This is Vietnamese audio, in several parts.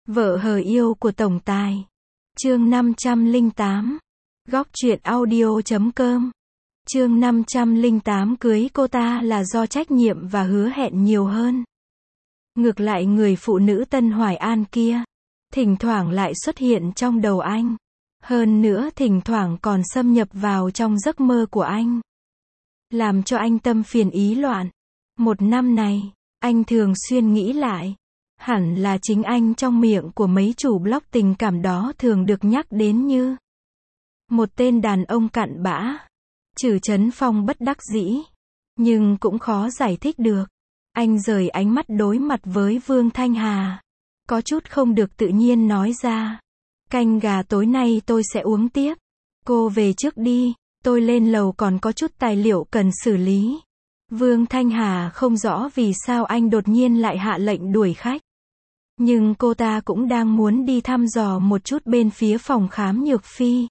Vợ hờ yêu của tổng tài. Chương 508. Góc truyện audio.com. Chương 508 cưới cô ta là do trách nhiệm và hứa hẹn nhiều hơn. Ngược lại người phụ nữ Tân Hoài An kia, thỉnh thoảng lại xuất hiện trong đầu anh. Hơn nữa thỉnh thoảng còn xâm nhập vào trong giấc mơ của anh. Làm cho anh tâm phiền ý loạn. Một năm này, anh thường xuyên nghĩ lại. Hẳn là chính anh trong miệng của mấy chủ blog tình cảm đó thường được nhắc đến như một tên đàn ông cặn bã. Trử Chấn Phong bất đắc dĩ, nhưng cũng khó giải thích được. Anh rời ánh mắt đối mặt với Vương Thanh Hà, có chút không được tự nhiên nói ra. Canh gà tối nay tôi sẽ uống tiếp. Cô về trước đi, tôi lên lầu còn có chút tài liệu cần xử lý. Vương Thanh Hà không rõ vì sao anh đột nhiên lại hạ lệnh đuổi khách. Nhưng cô ta cũng đang muốn đi thăm dò một chút bên phía phòng khám Nhược Phi.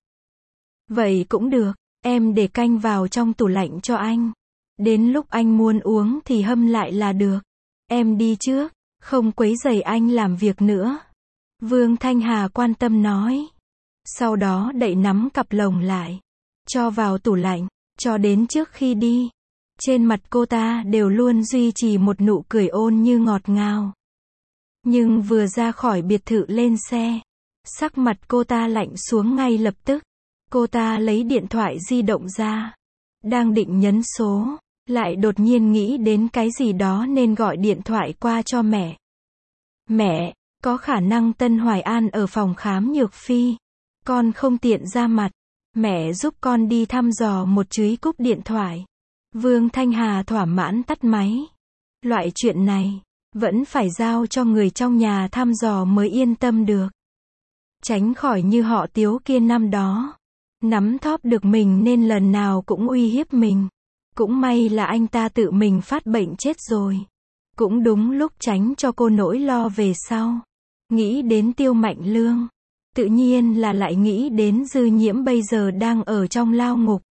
Vậy cũng được, em để canh vào trong tủ lạnh cho anh. Đến lúc anh muốn uống thì hâm lại là được. Em đi trước, không quấy rầy anh làm việc nữa. Vương Thanh Hà quan tâm nói. Sau đó đậy nắm cặp lồng lại, cho vào tủ lạnh, cho đến trước khi đi. Trên mặt cô ta đều luôn duy trì một nụ cười ôn như ngọt ngào. Nhưng vừa ra khỏi biệt thự lên xe, sắc mặt cô ta lạnh xuống ngay lập tức. Cô ta lấy điện thoại di động ra, đang định nhấn số, lại đột nhiên nghĩ đến cái gì đó nên gọi điện thoại qua cho mẹ. Mẹ, có khả năng Tân Hoài An ở phòng khám Nhược Phi. Con không tiện ra mặt. Mẹ giúp con đi thăm dò một chúi cúp điện thoại. Vương Thanh Hà thỏa mãn tắt máy. Loại chuyện này, vẫn phải giao cho người trong nhà thăm dò mới yên tâm được. Tránh khỏi như họ Tiếu kia năm đó. Nắm thóp được mình nên lần nào cũng uy hiếp mình. Cũng may là anh ta tự mình phát bệnh chết rồi. Cũng đúng lúc tránh cho cô nỗi lo về sau. Nghĩ đến Tiêu Mạnh Lương, tự nhiên là lại nghĩ đến Dư Nhiễm bây giờ đang ở trong lao ngục.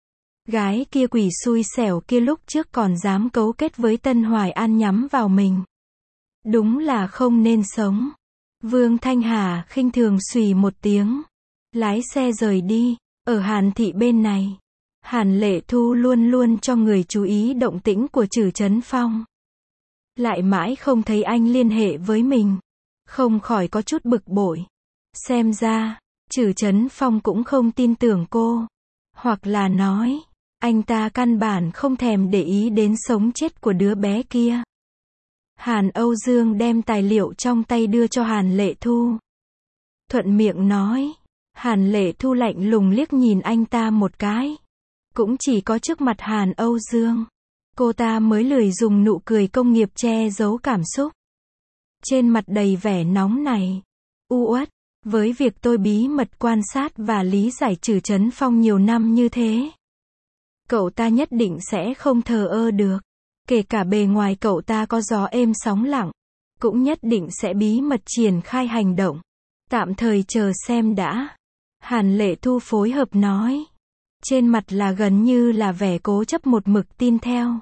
Gái kia quỷ xui xẻo kia lúc trước còn dám cấu kết với Tân Hoài An nhắm vào mình. Đúng là không nên sống. Vương Thanh Hà khinh thường xùy một tiếng, lái xe rời đi. Ở Hàn Thị bên này, Hàn Lệ Thu luôn luôn cho người chú ý động tĩnh của Trử Chấn Phong. Lại mãi không thấy anh liên hệ với mình, không khỏi có chút bực bội. Xem ra, Trử Chấn Phong cũng không tin tưởng cô. Hoặc là nói, anh ta căn bản không thèm để ý đến sống chết của đứa bé kia. Hàn Âu Dương đem tài liệu trong tay đưa cho Hàn Lệ Thu. Thuận miệng nói. Hàn Lệ Thu lạnh lùng liếc nhìn anh ta một cái. Cũng chỉ có trước mặt Hàn Âu Dương, cô ta mới lười dùng nụ cười công nghiệp che giấu cảm xúc. Trên mặt đầy vẻ nóng này, uất, với việc tôi bí mật quan sát và lý giải Trử Chấn Phong nhiều năm như thế, cậu ta nhất định sẽ không thờ ơ được. Kể cả bề ngoài cậu ta có gió êm sóng lặng, cũng nhất định sẽ bí mật triển khai hành động. Tạm thời chờ xem đã. Hàn Lệ Thu phối hợp nói. Trên mặt là gần như là vẻ cố chấp một mực tin theo.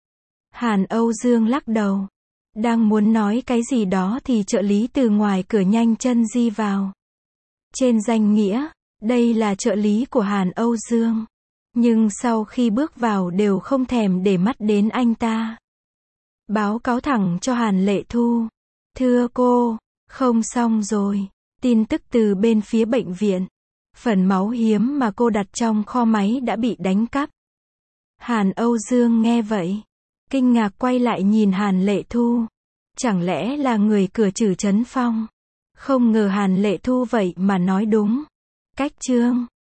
Hàn Âu Dương lắc đầu. Đang muốn nói cái gì đó thì trợ lý từ ngoài cửa nhanh chân di vào. Trên danh nghĩa, đây là trợ lý của Hàn Âu Dương. Nhưng sau khi bước vào đều không thèm để mắt đến anh ta. Báo cáo thẳng cho Hàn Lệ Thu. Thưa cô, không xong rồi. Tin tức từ bên phía bệnh viện. Phần máu hiếm mà cô đặt trong kho máy đã bị đánh cắp. Hàn Âu Dương nghe vậy, kinh ngạc quay lại nhìn Hàn Lệ Thu. Chẳng lẽ là người cửa Trử Chấn Phong? Không ngờ Hàn Lệ Thu vậy mà nói đúng. Cách chương